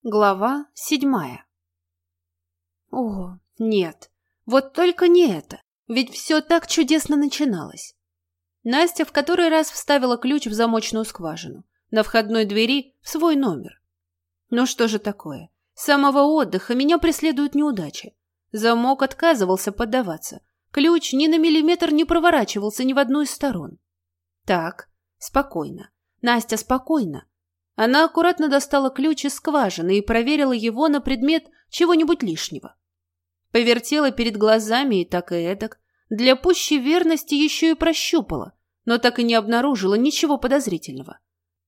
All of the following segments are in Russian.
Глава 7. О, нет, вот только не это, ведь все так чудесно начиналось. Настя в который раз вставила ключ в замочную скважину, на входной двери в свой номер. Ну что же такое? С самого отдыха меня преследуют неудачи. Замок отказывался поддаваться, ключ ни на миллиметр не проворачивался ни в одну из сторон. Так, спокойно, Настя, спокойно. Она аккуратно достала ключ из скважины и проверила его на предмет чего-нибудь лишнего. Повертела перед глазами и так и эдак. Для пущей верности еще и прощупала, но так и не обнаружила ничего подозрительного.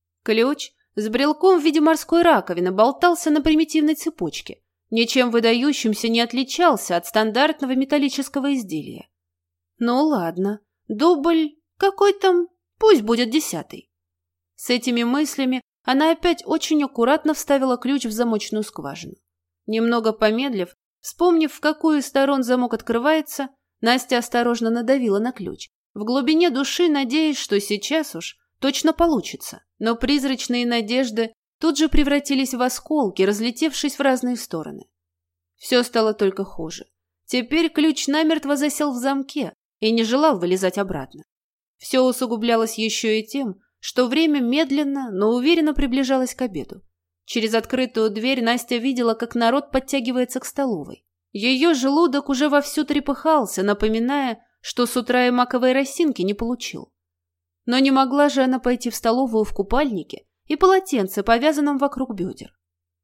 Ключ с брелком в виде морской раковины болтался на примитивной цепочке, ничем выдающимся не отличался от стандартного металлического изделия. Ну ладно, дубль какой там, пусть будет 10-й. С этими мыслями она опять очень аккуратно вставила ключ в замочную скважину. Немного помедлив, вспомнив, в какую из сторон замок открывается, Настя осторожно надавила на ключ, в глубине души надеясь, что сейчас уж точно получится. Но призрачные надежды тут же превратились в осколки, разлетевшись в разные стороны. Все стало только хуже. Теперь ключ намертво засел в замке и не желал вылезать обратно. Все усугублялось еще и тем, что время медленно, но уверенно приближалось к обеду. Через открытую дверь Настя видела, как народ подтягивается к столовой. Ее желудок уже вовсю трепыхался, напоминая, что с утра и маковой росинки не получил. Но не могла же она пойти в столовую в купальнике и полотенце, повязанном вокруг бедер.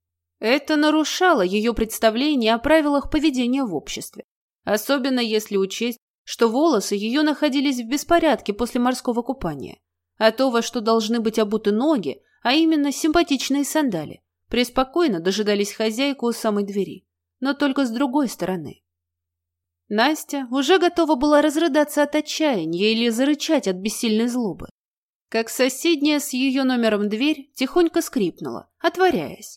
Это нарушало ее представление о правилах поведения в обществе, особенно если учесть, что волосы ее находились в беспорядке после морского купания. А то, во что должны быть обуты ноги, а именно симпатичные сандали, преспокойно дожидались хозяйку у самой двери, но только с другой стороны. Настя уже готова была разрыдаться от отчаяния или зарычать от бессильной злобы, как соседняя с ее номером дверь тихонько скрипнула, отворяясь.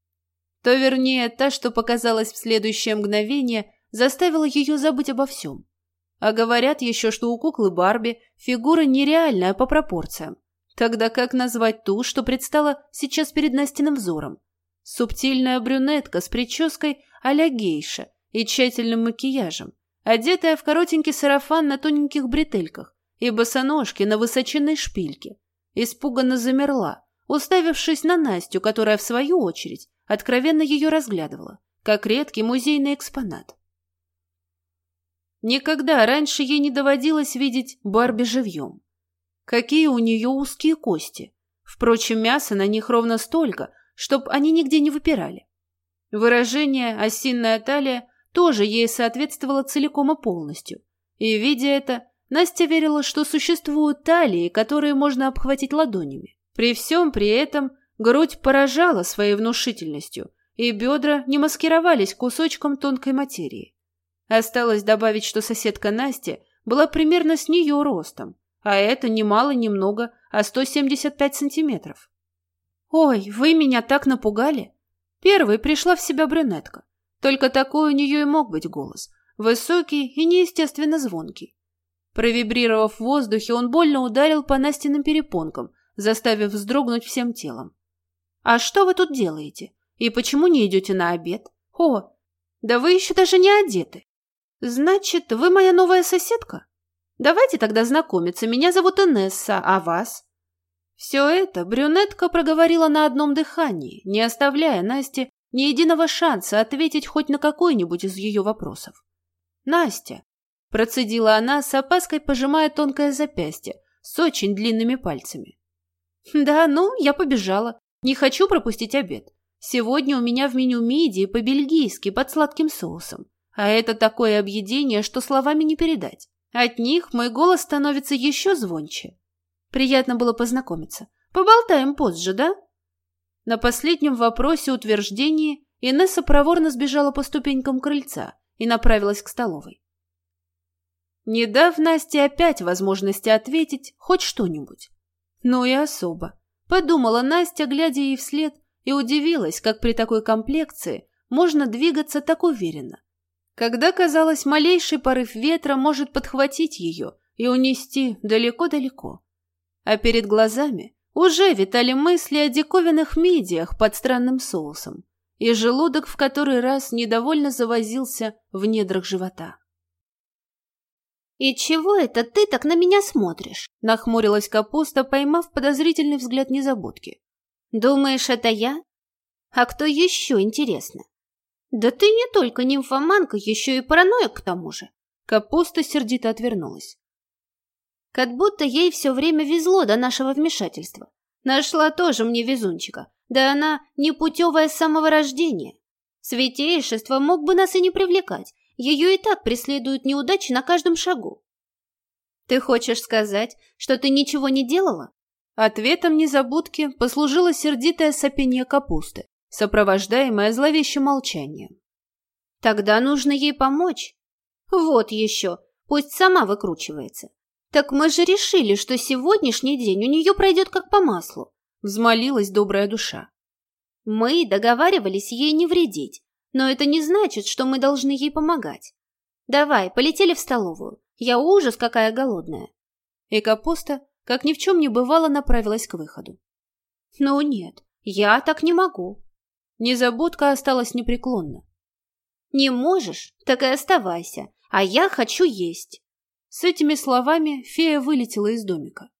То вернее, та, что показалась в следующее мгновение, заставила ее забыть обо всем. А говорят еще, что у куклы Барби фигура нереальная по пропорциям. Тогда как назвать ту, что предстала сейчас перед Настиным взором? Субтильная брюнетка с прической а-ля гейша и тщательным макияжем, одетая в коротенький сарафан на тоненьких бретельках и босоножки на высоченной шпильке, испуганно замерла, уставившись на Настю, которая, в свою очередь, откровенно ее разглядывала, как редкий музейный экспонат. Никогда раньше ей не доводилось видеть Барби живьем. Какие у нее узкие кости. Впрочем, мяса на них ровно столько, чтоб они нигде не выпирали. Выражение «осинная талия» тоже ей соответствовало целиком и полностью. И, видя это, Настя верила, что существуют талии, которые можно обхватить ладонями. При всем при этом грудь поражала своей внушительностью, и бедра не маскировались кусочком тонкой материи. Осталось добавить, что соседка Настя была примерно с нее ростом, а это ни мало ни много, а 175 сантиметров. «Ой, вы меня так напугали!» Первой пришла в себя брюнетка. Только такой у нее и мог быть голос, высокий и неестественно звонкий. Провибрировав в воздухе, он больно ударил по Настиным перепонкам, заставив вздрогнуть всем телом. «А что вы тут делаете? И почему не идете на обед? О, да вы еще даже не одеты! Значит, вы моя новая соседка? Давайте тогда знакомиться, меня зовут Инесса, а вас?» Все это брюнетка проговорила на одном дыхании, не оставляя Насте ни единого шанса ответить хоть на какой-нибудь из ее вопросов. «Настя», – процедила она, с опаской пожимая тонкое запястье с очень длинными пальцами. «Да, ну, я побежала. Не хочу пропустить обед. Сегодня у меня в меню мидии по-бельгийски под сладким соусом. А это такое объедение, что словами не передать. От них мой голос становится еще звонче. Приятно было познакомиться. Поболтаем позже, да?» На последнем вопросе утверждении Инесса проворно сбежала по ступенькам крыльца и направилась к столовой. Не дав Насте опять возможности ответить хоть что-нибудь. Ну и особо. Подумала Настя, глядя ей вслед, и удивилась, как при такой комплекции можно двигаться так уверенно. Когда, казалось, малейший порыв ветра может подхватить ее и унести далеко-далеко. А перед глазами уже витали мысли о диковинных мидиях под странным соусом, и желудок в который раз недовольно завозился в недрах живота. «И чего это ты так на меня смотришь?» — нахмурилась Капуста, поймав подозрительный взгляд незабудки. «Думаешь, это я? А кто еще, интересно? Да ты не только нимфоманка, еще и параноик к тому же». Капуста сердито отвернулась. Как будто ей все время везло до нашего вмешательства. Нашла тоже мне везунчика. Да она непутевая с самого рождения. Святейшество мог бы нас и не привлекать. Ее и так преследуют неудачи на каждом шагу. Ты хочешь сказать, что ты ничего не делала? Ответом незабудки послужило сердитое сопение Капусты, сопровождаемое зловещим молчанием. Тогда нужно ей помочь. Вот еще, пусть сама выкручивается. Так мы же решили, что сегодняшний день у нее пройдет как по маслу. Взмолилась добрая душа. Мы договаривались ей не вредить, но это не значит, что мы должны ей помогать. Давай, полетели в столовую. Я ужас какая голодная. И Капуста, как ни в чем не бывало, направилась к выходу. Ну нет, я так не могу. Незабудка осталась непреклонна. Не можешь, так и оставайся, а я хочу есть. С этими словами фея вылетела из домика.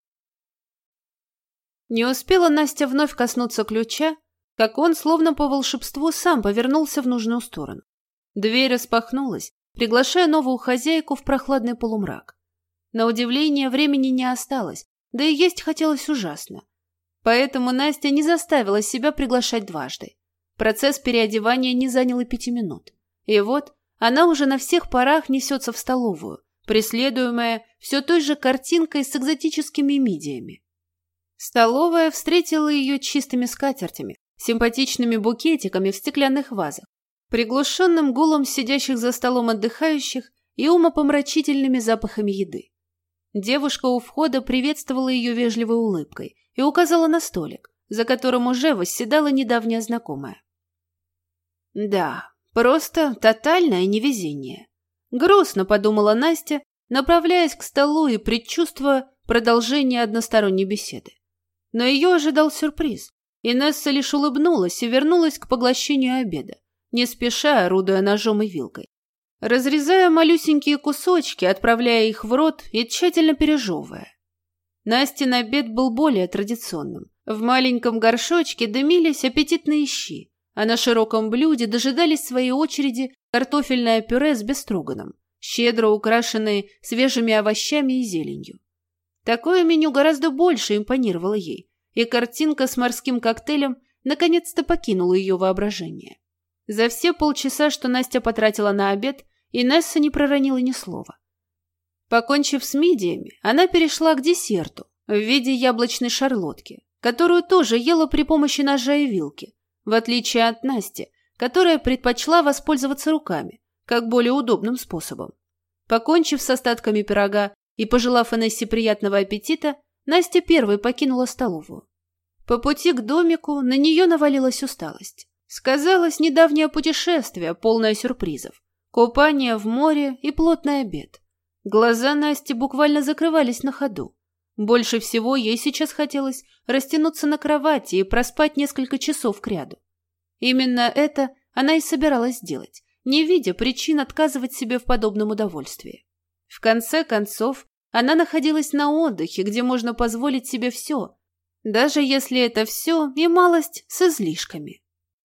Не успела Настя вновь коснуться ключа, как он, словно по волшебству, сам повернулся в нужную сторону. Дверь распахнулась, приглашая новую хозяйку в прохладный полумрак. На удивление, времени не осталось, да и есть хотелось ужасно. Поэтому Настя не заставила себя приглашать дважды. Процесс переодевания не занял и 5 минут. И вот она уже на всех парах несется в столовую, преследуемая все той же картинкой с экзотическими мидиями. Столовая встретила ее чистыми скатертями, симпатичными букетиками в стеклянных вазах, приглушенным гулом сидящих за столом отдыхающих и умопомрачительными запахами еды. Девушка у входа приветствовала ее вежливой улыбкой и указала на столик, за которым уже восседала недавняя знакомая. Да, просто тотальное невезение. Грустно подумала Настя, направляясь к столу и предчувствуя продолжение односторонней беседы. Но ее ожидал сюрприз. Инесса лишь улыбнулась и вернулась к поглощению обеда, не спеша орудуя ножом и вилкой, разрезая малюсенькие кусочки, отправляя их в рот и тщательно пережевывая. Настин обед был более традиционным. В маленьком горшочке дымились аппетитные щи, а на широком блюде дожидались своей очереди картофельное пюре с бестроганом, щедро украшенное свежими овощами и зеленью. Такое меню гораздо больше импонировало ей, и картинка с морским коктейлем наконец-то покинула ее воображение. За все полчаса, что Настя потратила на обед, Инесса не проронила ни слова. Покончив с мидиями, она перешла к десерту в виде яблочной шарлотки, которую тоже ела при помощи ножа и вилки, в отличие от Насти, которая предпочла воспользоваться руками, как более удобным способом. Покончив с остатками пирога и пожелав Инессе приятного аппетита, Настя первой покинула столовую. По пути к домику на нее навалилась усталость. Сказалось недавнее путешествие, полное сюрпризов, купание в море и плотный обед. Глаза Насти буквально закрывались на ходу. Больше всего ей сейчас хотелось растянуться на кровати и проспать несколько часов кряду. Именно это она и собиралась сделать, не видя причин отказывать себе в подобном удовольствии. В конце концов, она находилась на отдыхе, где можно позволить себе все, даже если это все и малость с излишками.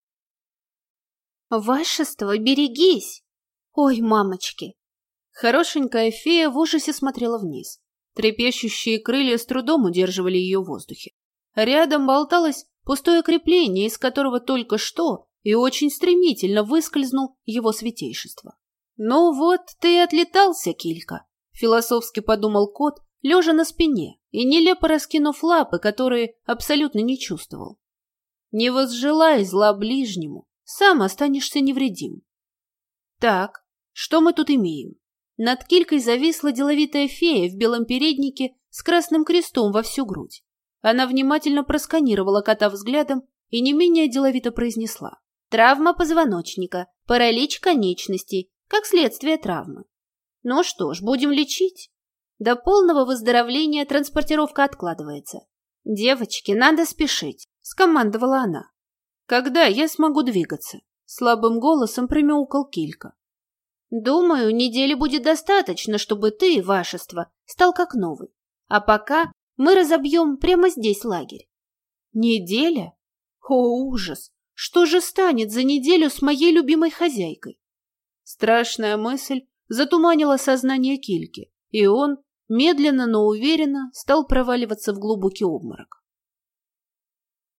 «Вашество, берегись! Ой, мамочки!» Хорошенькая фея в ужасе смотрела вниз. Трепещущие крылья с трудом удерживали ее в воздухе. Рядом болталось пустое крепление, из которого только что и очень стремительно выскользнул его святейшество. «Ну вот, ты и отлетался, Килька», — философски подумал кот, лежа на спине и нелепо раскинув лапы, которые абсолютно не чувствовал. «Не возжелай зла ближнему, сам останешься невредим». Так, что мы тут имеем? Над Килькой зависла деловитая фея в белом переднике с красным крестом во всю грудь. Она внимательно просканировала кота взглядом и не менее деловито произнесла: «Травма позвоночника, паралич конечностей, как следствие травмы. Ну что ж, будем лечить. До полного выздоровления транспортировка откладывается. Девочки, надо спешить», — скомандовала она. Когда я смогу двигаться? Слабым голосом промяукал Килька. Думаю, недели будет достаточно, чтобы ты, вашество, стал как новый. А пока мы разобьем прямо здесь лагерь. Неделя? О, ужас! Что же станет за неделю с моей любимой хозяйкой? Страшная мысль затуманила сознание Кильки, и он, медленно, но уверенно, стал проваливаться в глубокий обморок.